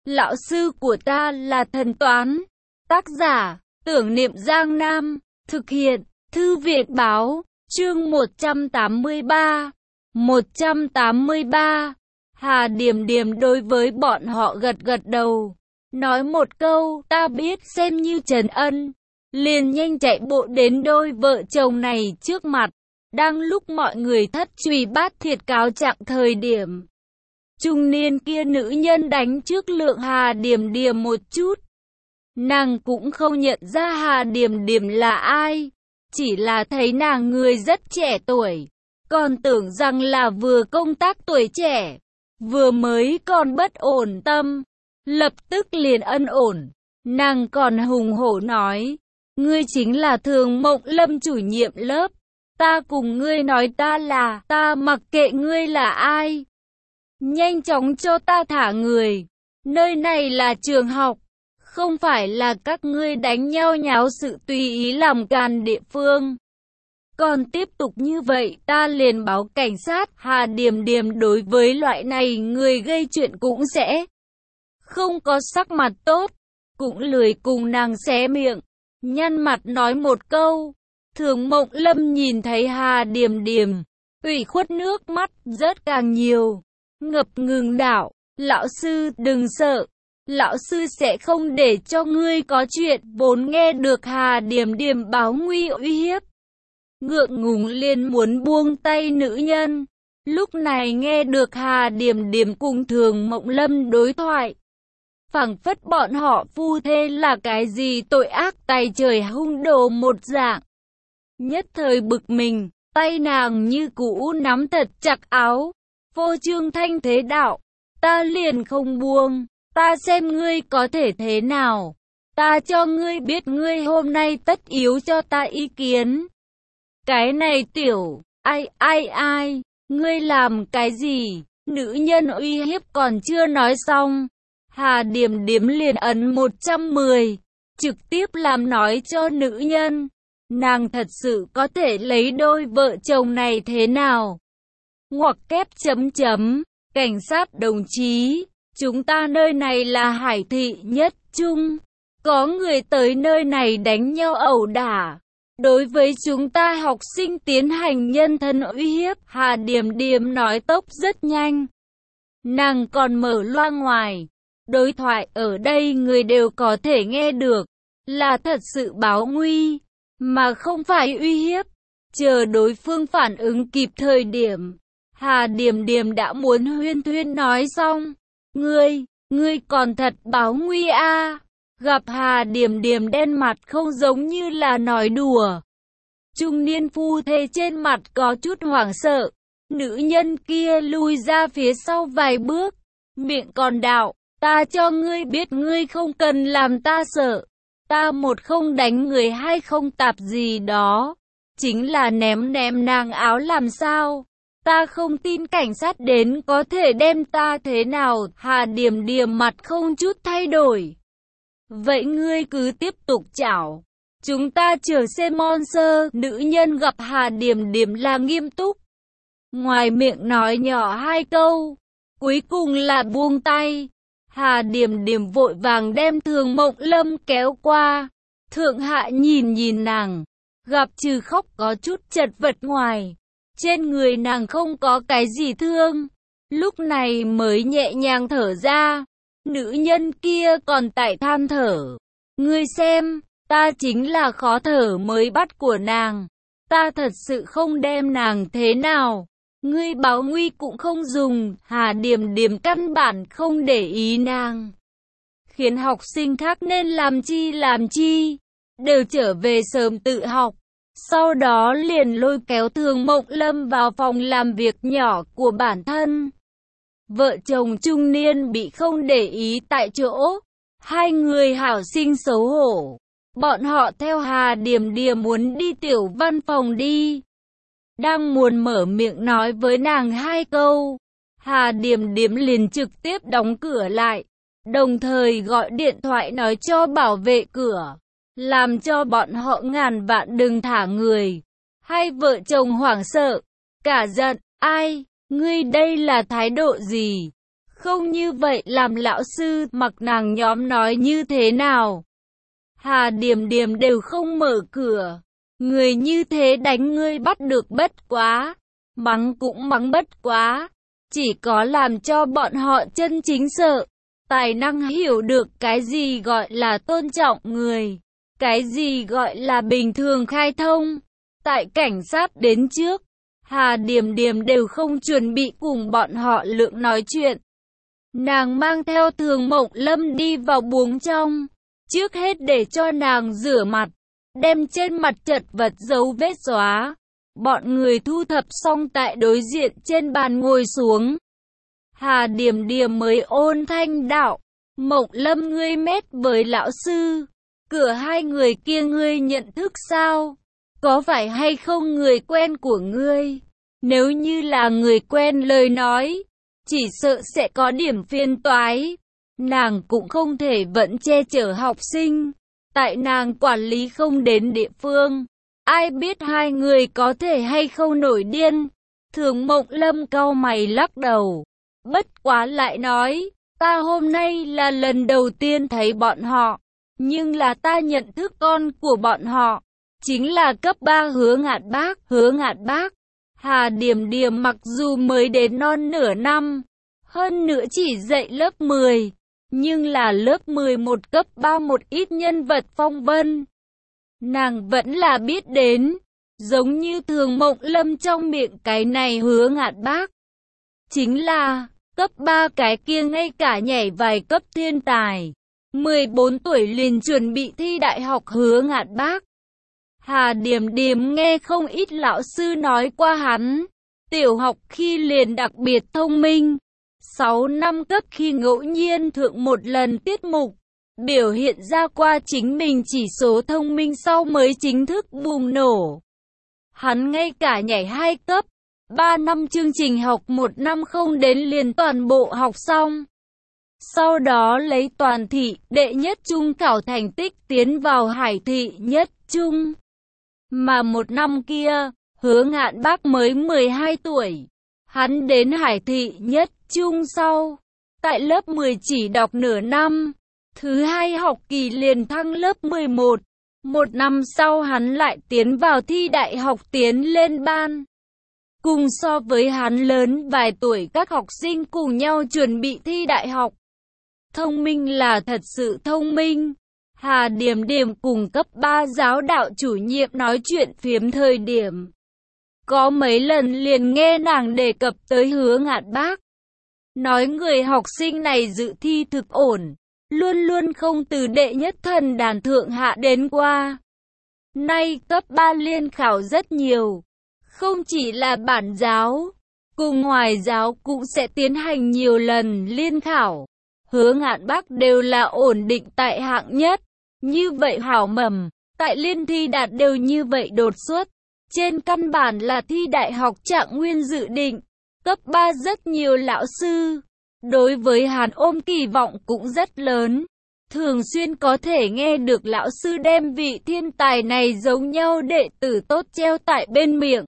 Lão sư của ta là thần toán. Tác giả, Tưởng Niệm Giang Nam. Thực hiện, Thư viện Báo. Chương 183. 183. Hà Điềm Điềm đối với bọn họ gật gật đầu, nói một câu, ta biết, xem như trấn ân. Liền nhanh chạy bộ đến đôi vợ chồng này trước mặt. Đang lúc mọi người thất truy bát thiệt cáo trạng thời điểm, trung niên kia nữ nhân đánh trước Lượng Hà Điềm Điềm một chút. Nàng cũng không nhận ra Hà Điềm Điềm là ai, chỉ là thấy nàng người rất trẻ tuổi, còn tưởng rằng là vừa công tác tuổi trẻ, vừa mới còn bất ổn tâm, lập tức liền ân ổn. Nàng còn hùng hổ nói, ngươi chính là Thường Mộng Lâm chủ nhiệm lớp, ta cùng ngươi nói ta mặc kệ ngươi là ai. Nhanh chóng cho ta thả người, nơi này là trường học, không phải là các ngươi đánh nhau nháo sự tùy ý làm càn địa phương. Còn tiếp tục như vậy ta liền báo cảnh sát. Hà Điềm Điềm đối với loại này người gây chuyện cũng sẽ không có sắc mặt tốt, cũng lười cùng nàng xé miệng, nhăn mặt nói một câu. Thường Mộng Lâm nhìn thấy Hà Điềm Điềm, ủy khuất nước mắt rất càng nhiều, ngập ngừng đạo, lão sư đừng sợ, lão sư sẽ không để cho ngươi có chuyện. Vốn nghe được Hà Điềm Điềm báo nguy uy hiếp, ngượng ngùng liền muốn buông tay nữ nhân, lúc này nghe được Hà Điềm Điềm cùng Thường Mộng Lâm đối thoại, phảng phất bọn họ phu thê là cái gì tội ác tày trời hung đồ một dạng. Nhất thời bực mình, tay nàng như cũ nắm thật chặt áo, phô trương thanh thế đạo, ta liền không buông, ta xem ngươi có thể thế nào, ta cho ngươi biết ngươi hôm nay tất yếu cho ta ý kiến. Cái này tiểu, ai, ngươi làm cái gì? Nữ nhân uy hiếp còn chưa nói xong, Hà Điềm Điềm liền ấn 110, trực tiếp làm nói cho nữ nhân. Nàng thật sự có thể lấy đôi vợ chồng này thế nào? Ngoặc kép chấm chấm, cảnh sát đồng chí, chúng ta nơi này là Hải thị nhất trung, có người tới nơi này đánh nhau ẩu đả, đối với chúng ta học sinh tiến hành nhân thân uy hiếp. Hà Điềm Điềm nói tốc rất nhanh, nàng còn mở loa ngoài, đối thoại ở đây người đều có thể nghe được, là thật sự báo nguy, mà không phải uy hiếp. Chờ đối phương phản ứng kịp thời điểm, Hà Điềm Điềm đã muốn huyên thuyên nói xong. Ngươi còn thật báo nguy a. Gặp Hà Điềm Điềm đen mặt không giống như là nói đùa. Trung niên phu thê trên mặt có chút hoảng sợ. Nữ nhân kia lùi ra phía sau vài bước, miệng còn đạo, ta cho ngươi biết ngươi không cần làm ta sợ. Ta một không đánh người hay không tạp gì đó, chính là ném nàng áo làm sao? Ta không tin cảnh sát đến có thể đem ta thế nào. Hà Điềm Điềm mặt không chút thay đổi. Vậy ngươi cứ tiếp tục chảo, chúng ta chờ xem monster. Nữ nhân gặp Hà Điềm Điềm là nghiêm túc, ngoài miệng nói nhỏ hai câu, cuối cùng là buông tay. Hà Điềm Điềm vội vàng đem Thường Mộng Lâm kéo qua. Thượng hạ nhìn nàng, gặp trừ khóc có chút chật vật ngoài, trên người nàng không có cái gì thương, lúc này mới nhẹ nhàng thở ra. Nữ nhân kia còn tại than thở, ngươi xem, ta chính là khó thở mới bắt của nàng, ta thật sự không đem nàng thế nào. Ngươi báo nguy cũng không dùng. Hà Điềm Điềm căn bản không để ý nàng, khiến học sinh khác nên làm chi, đều trở về sớm tự học. Sau đó liền lôi kéo Thường Mộng Lâm vào phòng làm việc nhỏ của bản thân. Vợ chồng trung niên bị không để ý tại chỗ, hai người hảo sinh xấu hổ. Bọn họ theo Hà Điềm Điềm muốn đi tiểu văn phòng đi, đang muốn mở miệng nói với nàng hai câu, Hà Điềm Điềm liền trực tiếp đóng cửa lại, đồng thời gọi điện thoại nói cho bảo vệ cửa, làm cho bọn họ ngàn vạn đừng thả người. Hai vợ chồng hoảng sợ, cả giận, ai, ngươi đây là thái độ gì? Không như vậy làm lão sư mặc nàng nhóm nói như thế nào? Hà Điềm Điềm đều không mở cửa. Người như thế đánh ngươi bắt được bất quá. Mắng cũng mắng bất quá. Chỉ có làm cho bọn họ chân chính sợ. Tài năng hiểu được cái gì gọi là tôn trọng người. Cái gì gọi là bình thường khai thông. Tại cảnh sát đến trước, Hà Điềm Điềm đều không chuẩn bị cùng bọn họ Lượng nói chuyện. Nàng mang theo Thường Mộng Lâm đi vào buồng trong. Trước hết để cho nàng rửa mặt, đem trên mặt chật vật dấu vết xóa. Bọn người thu thập xong tại đối diện trên bàn ngồi xuống. Hà Điềm Điềm mới ôn thanh đạo, Mộng Lâm ngươi mét với lão sư. Cửa hai người kia ngươi nhận thức sao? Có phải hay không người quen của ngươi? Nếu như là người quen lời nói, chỉ sợ sẽ có điểm phiền toái. Nàng cũng không thể vẫn che chở học sinh. Tại nàng quản lý không đến địa phương. Ai biết hai người có thể hay không nổi điên. Thường Mộng Lâm cau mày lắc đầu. Bất quá lại nói, ta hôm nay là lần đầu tiên thấy bọn họ. Nhưng là ta nhận thức con của bọn họ. Chính là cấp 3 Hứa Ngạn Bác. Hà Điềm Điềm mặc dù mới đến non nửa năm, hơn nữa chỉ dạy lớp 10, nhưng là lớp 11 cấp 3 một ít nhân vật phong vân. Nàng vẫn là biết đến, giống như Thường Mộng Lâm trong miệng cái này Hứa Ngạn Bác. Chính là, cấp 3 cái kia ngay cả nhảy vài cấp thiên tài. 14 tuổi liền chuẩn bị thi đại học Hứa Ngạn Bác. Hà Điềm Điềm nghe không ít lão sư nói qua hắn. Tiểu học khi liền đặc biệt thông minh. 6 năm cấp khi ngẫu nhiên thượng một lần tiết mục. Biểu hiện ra qua chính mình chỉ số thông minh sau mới chính thức bùng nổ. Hắn ngay cả nhảy 2 cấp. 3 năm chương trình học 1 năm không đến liền toàn bộ học xong. Sau đó lấy toàn thị đệ nhất trung khảo thành tích tiến vào Hải thị nhất trung. Mà một năm kia, Hứa Ngạn Bác mới 12 tuổi. Hắn đến Hải thị nhất trung sau. Tại lớp 10 chỉ đọc nửa năm. Thứ hai học kỳ liền thăng lớp 11. Một năm sau hắn lại tiến vào thi đại học tiến lên ban. Cùng so với hắn lớn vài tuổi các học sinh cùng nhau chuẩn bị thi đại học. Thông minh là thật sự thông minh. Hà Điềm Điềm cùng cấp 3 giáo đạo chủ nhiệm nói chuyện phiếm thời điểm. Có mấy lần liền nghe nàng đề cập tới Hứa Ngạn Bác. Nói người học sinh này dự thi thực ổn. Luôn luôn không từ đệ nhất thần đàn thượng hạ đến qua. Nay cấp 3 liên khảo rất nhiều. Không chỉ là bản giáo, cùng ngoài giáo cũng sẽ tiến hành nhiều lần liên khảo. Hứa Ngạn Bác đều là ổn định tại hạng nhất. Như vậy hảo mầm, tại liên thi đạt đều như vậy đột xuất. Trên căn bản là thi đại học trạng nguyên dự định. Cấp 3 rất nhiều lão sư. Đối với hắn ôm kỳ vọng cũng rất lớn. Thường xuyên có thể nghe được lão sư đem vị thiên tài này giống nhau đệ tử tốt treo tại bên miệng.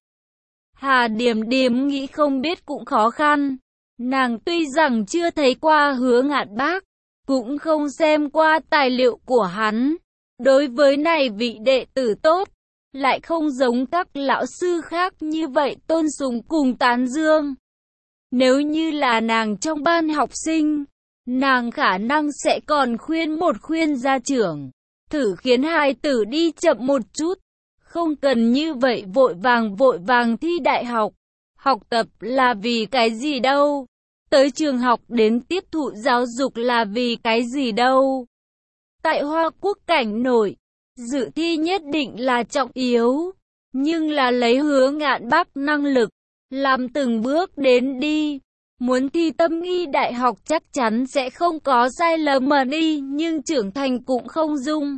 Hà Điềm Điềm nghĩ không biết cũng khó khăn. Nàng tuy rằng chưa thấy qua Hứa Ngạn Bác, cũng không xem qua tài liệu của hắn. Đối với này vị đệ tử tốt, lại không giống các lão sư khác như vậy tôn sùng cùng tán dương. Nếu như là nàng trong ban học sinh, nàng khả năng sẽ còn khuyên gia trưởng, thử khiến hài tử đi chậm một chút. Không cần như vậy vội vàng thi đại học. Học tập là vì cái gì đâu? Tới trường học đến tiếp thụ giáo dục là vì cái gì đâu? Tại Hoa Quốc cảnh nổi, dự thi nhất định là trọng yếu. Nhưng là lấy Hứa Ngạn Bác năng lực, làm từng bước đến đi. Muốn thi tâm nghi đại học chắc chắn sẽ không có sai lầm mà đi, nhưng trưởng thành cũng không dung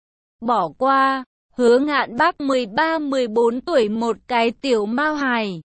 bỏ qua. Hứa Ngạn Bác 13-14 tuổi một cái tiểu mao hài.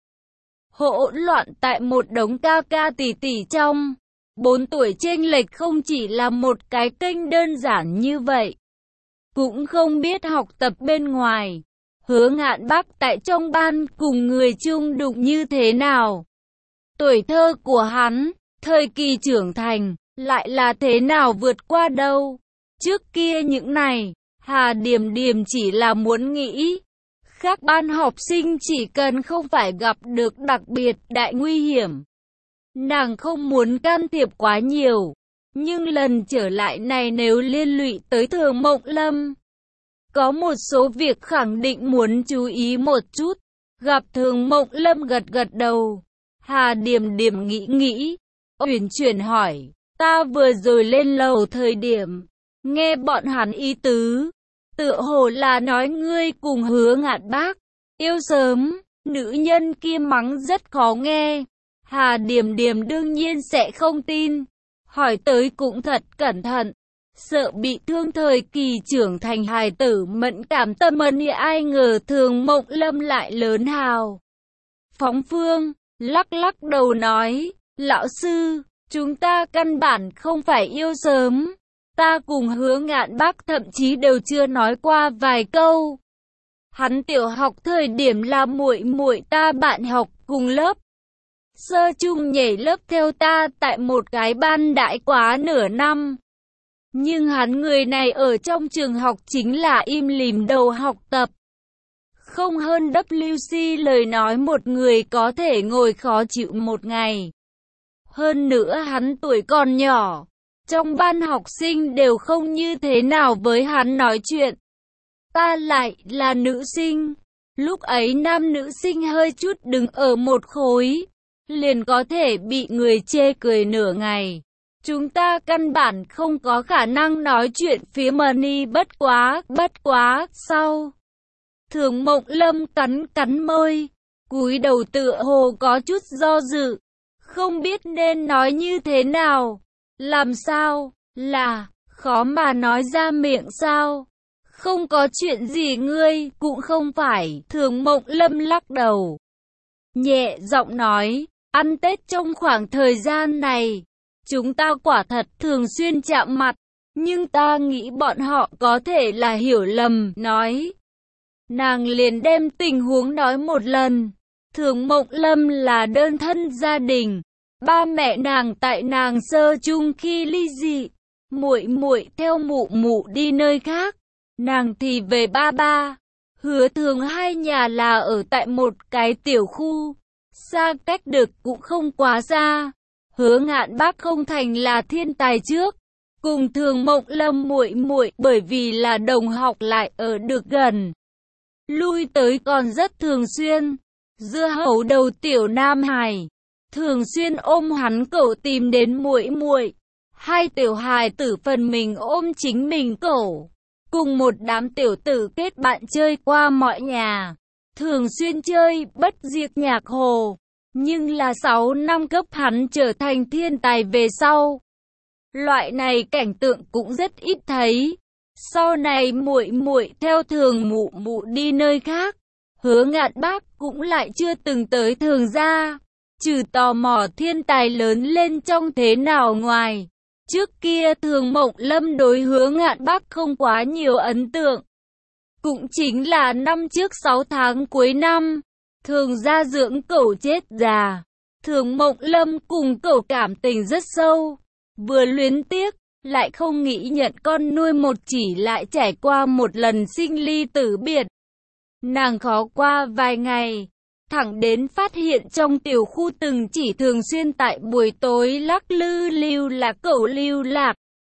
Hỗn loạn tại một đống ca ca tỷ tỷ trong. 4 tuổi chênh lệch không chỉ là một cái kênh đơn giản như vậy. Cũng không biết học tập bên ngoài. Hứa Ngạn Bác tại trong ban cùng người chung đụng như thế nào. Tuổi thơ của hắn, Thời kỳ trưởng thành, lại là thế nào vượt qua đâu. Trước kia những này, Hà Điềm Điềm chỉ là muốn nghĩ. Các ban học sinh chỉ cần không phải gặp được đặc biệt đại nguy hiểm. Nàng không muốn can thiệp quá nhiều. Nhưng lần trở lại này nếu liên lụy tới Thường Mộng Lâm, có một số việc khẳng định muốn chú ý một chút. Gặp Thường Mộng Lâm gật gật đầu. Hà Điềm Điềm nghĩ, uyển chuyển hỏi, ta vừa rồi lên lầu thời điểm, nghe bọn hắn ý tứ, tựa hồ là nói ngươi cùng Hứa Ngạn Bác yêu sớm, nữ nhân kia mắng rất khó nghe. Hà Điềm Điềm đương nhiên sẽ không tin, hỏi tới cũng thật cẩn thận, sợ bị thương thời kỳ trưởng thành hài tử mẫn cảm tâm ân. Ai ngờ Thường Mộng Lâm lại lớn hào phóng phương, lắc lắc đầu nói, lão sư, chúng ta căn bản không phải yêu sớm. Ta cùng Hứa Ngạn Bác thậm chí đều chưa nói qua vài câu. Hắn tiểu học thời điểm là muội muội ta bạn học cùng lớp. Sơ chung nhảy lớp theo ta tại một cái ban đại quá nửa năm. Nhưng hắn người này ở trong trường học chính là im lìm đầu học tập. Không hơn WC lời nói một người có thể ngồi khó chịu một ngày. Hơn nữa hắn tuổi còn nhỏ. Trong ban học sinh đều không như thế nào với hắn nói chuyện. Ta lại là nữ sinh. Lúc ấy nam nữ sinh hơi chút đứng ở một khối, liền có thể bị người chê cười nửa ngày. Chúng ta căn bản không có khả năng nói chuyện phía money. Bất quá, sau. Thường Mộng Lâm cắn môi, cúi đầu tựa hồ có chút do dự, không biết nên nói như thế nào. Làm sao, là, khó mà nói ra miệng sao? Không có chuyện gì ngươi, cũng không phải. Thường Mộng Lâm lắc đầu, nhẹ giọng nói, ăn Tết trong khoảng thời gian này, chúng ta quả thật thường xuyên chạm mặt, nhưng ta nghĩ bọn họ có thể là hiểu lầm. Nói, nàng liền đem tình huống nói một lần. Thường Mộng Lâm là đơn thân gia đình. Ba mẹ nàng tại nàng sơ chung khi ly dị, muội muội theo mụ mụ đi nơi khác, nàng thì về ba. Hứa Thường hai nhà là ở tại một cái tiểu khu, xa cách được cũng không quá xa. Hứa Ngạn Bác không thành là thiên tài trước, cùng Thường Mộng Lâm muội muội bởi vì là đồng học lại ở được gần, lui tới còn rất thường xuyên. Dưa hấu đầu tiểu nam hài thường xuyên ôm hắn cậu tìm đến muội muội. Hai tiểu hài tử phần mình ôm chính mình cậu, cùng một đám tiểu tử kết bạn chơi qua mọi nhà, thường xuyên chơi bất diệt nhạc hồ. Nhưng là 6 năm cấp hắn trở thành thiên tài về sau, loại này cảnh tượng cũng rất ít thấy. Sau này muội muội theo Thường mụ mụ đi nơi khác, Hứa Ngạn Bác cũng lại chưa từng tới Thường gia. Trừ tò mò thiên tài lớn lên trong thế nào ngoài. Trước kia Thường Mộng Lâm đối Hứa Ngạn Bác không quá nhiều ấn tượng. Cũng chính là năm trước 6 tháng cuối năm, Thường gia dưỡng cẩu chết già. Thường Mộng Lâm cùng cẩu cảm tình rất sâu. Vừa luyến tiếc, lại không nghĩ nhận con nuôi một chỉ lại trải qua một lần sinh ly tử biệt. Nàng khó qua vài ngày, thẳng đến phát hiện trong tiểu khu từng chỉ thường xuyên tại buổi tối lắc lư lưu là cẩu lưu lạc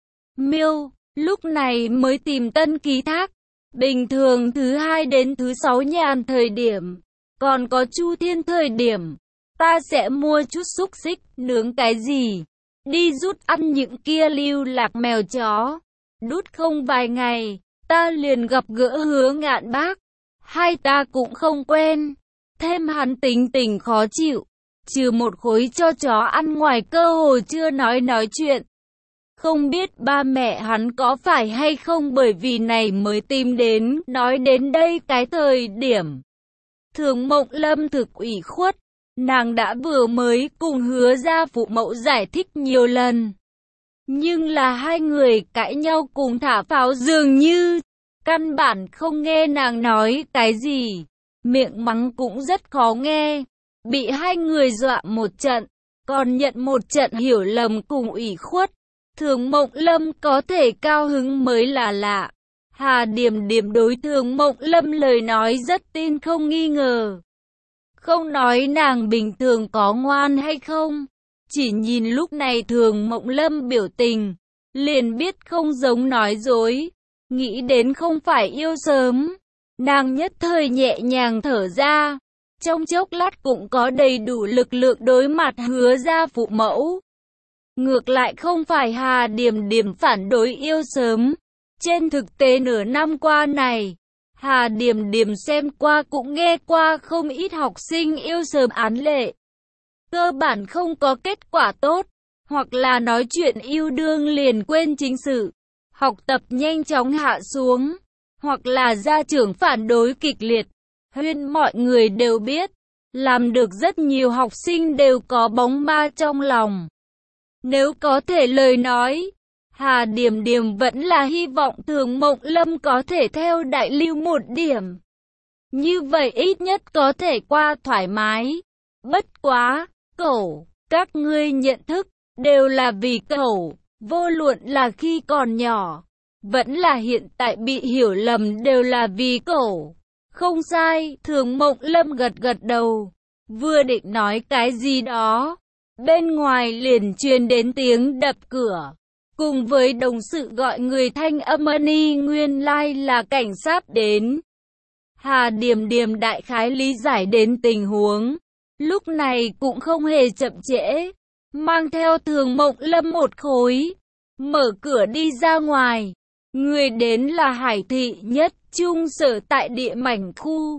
miêu, lúc này mới tìm tân ký thác. Bình thường thứ 2 đến thứ 6 nhàn thời điểm, còn có Chu Thiên thời điểm, ta sẽ mua chút xúc xích, nướng cái gì, đi rút ăn những kia lưu lạc mèo chó. Đút không vài ngày, ta liền gặp gỡ Hứa Ngạn Bác. Hai ta cũng không quen, thêm hắn tính tình khó chịu, trừ một khối cho chó ăn ngoài cơ hồ chưa nói chuyện. Không biết ba mẹ hắn có phải hay không bởi vì này mới tìm đến. Nói đến đây cái thời điểm, Thường Mộng Lâm thực ủy khuất, nàng đã vừa mới cùng Hứa gia phụ mẫu giải thích nhiều lần. Nhưng là hai người cãi nhau cùng thả pháo dường như, căn bản không nghe nàng nói cái gì, miệng mắng cũng rất khó nghe, bị hai người dọa một trận. còn nhận một trận hiểu lầm cùng ủy khuất. Thường Mộng Lâm có thể cao hứng mới là lạ. Hà Điềm Điềm đối Thường Mộng Lâm lời nói rất tin không nghi ngờ. Không nói nàng bình thường có ngoan hay không, chỉ nhìn lúc này Thường Mộng Lâm biểu tình, liền biết không giống nói dối. Nghĩ đến không phải yêu sớm, nàng nhất thời nhẹ nhàng thở ra. Trong chốc lát cũng có đầy đủ lực lượng đối mặt Hứa gia phụ mẫu. Ngược lại không phải Hà Điềm Điềm phản đối yêu sớm. Trên thực tế nửa năm qua này, Hà Điềm Điềm xem qua cũng nghe qua không ít học sinh yêu sớm án lệ. Cơ bản không có kết quả tốt, hoặc là nói chuyện yêu đương liền quên chính sự, học tập nhanh chóng hạ xuống, hoặc là gia trưởng phản đối kịch liệt. Huyên mọi người đều biết, làm được rất nhiều học sinh đều có bóng ma trong lòng. Nếu có thể lời nói, Hà Điềm Điềm vẫn là hy vọng Thường Mộng Lâm có thể theo đại lưu một điểm. Như vậy ít nhất có thể qua thoải mái. Bất quá, cậu, các ngươi nhận thức, đều là vì cậu, vô luận là khi còn nhỏ, vẫn là hiện tại bị hiểu lầm đều là vì cậu. Không sai, Thường Mộng Lâm gật gật đầu, vừa định nói cái gì đó. Bên ngoài liền truyền đến tiếng đập cửa, cùng với đồng sự gọi người thanh âm nguyên lai là cảnh sát đến. Hà Điềm Điềm đại khái lý giải đến tình huống, lúc này cũng không hề chậm trễ, mang theo Thường Mộng Lâm một khối, mở cửa đi ra ngoài. Người đến là Hải thị nhất trung sở tại địa mảnh khu.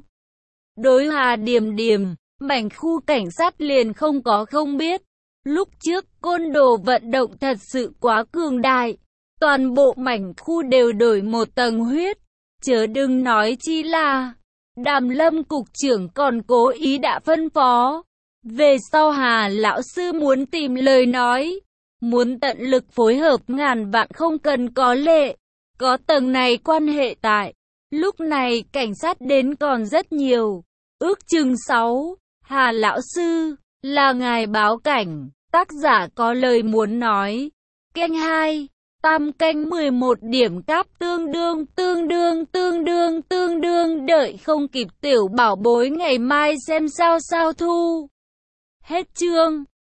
Đối Hà Điềm Điềm, mảnh khu cảnh sát liền không có không biết. Lúc trước côn đồ vận động thật sự quá cường đại, toàn bộ mảnh khu đều đổi một tầng huyết, chớ đừng nói chi là Đàm Lâm cục trưởng còn cố ý đã phân phó. Về sau Hà lão sư muốn tìm lời nói, muốn tận lực phối hợp ngàn vạn không cần có lệ, có tầng này quan hệ tại. Lúc này cảnh sát đến còn rất nhiều, ước chừng 6. Hà lão sư, là ngài báo cảnh. Tác giả có lời muốn nói. Kênh 2, tam canh 11 điểm cáp tương đương đợi không kịp tiểu bảo bối ngày mai xem sao thu. Hết chương.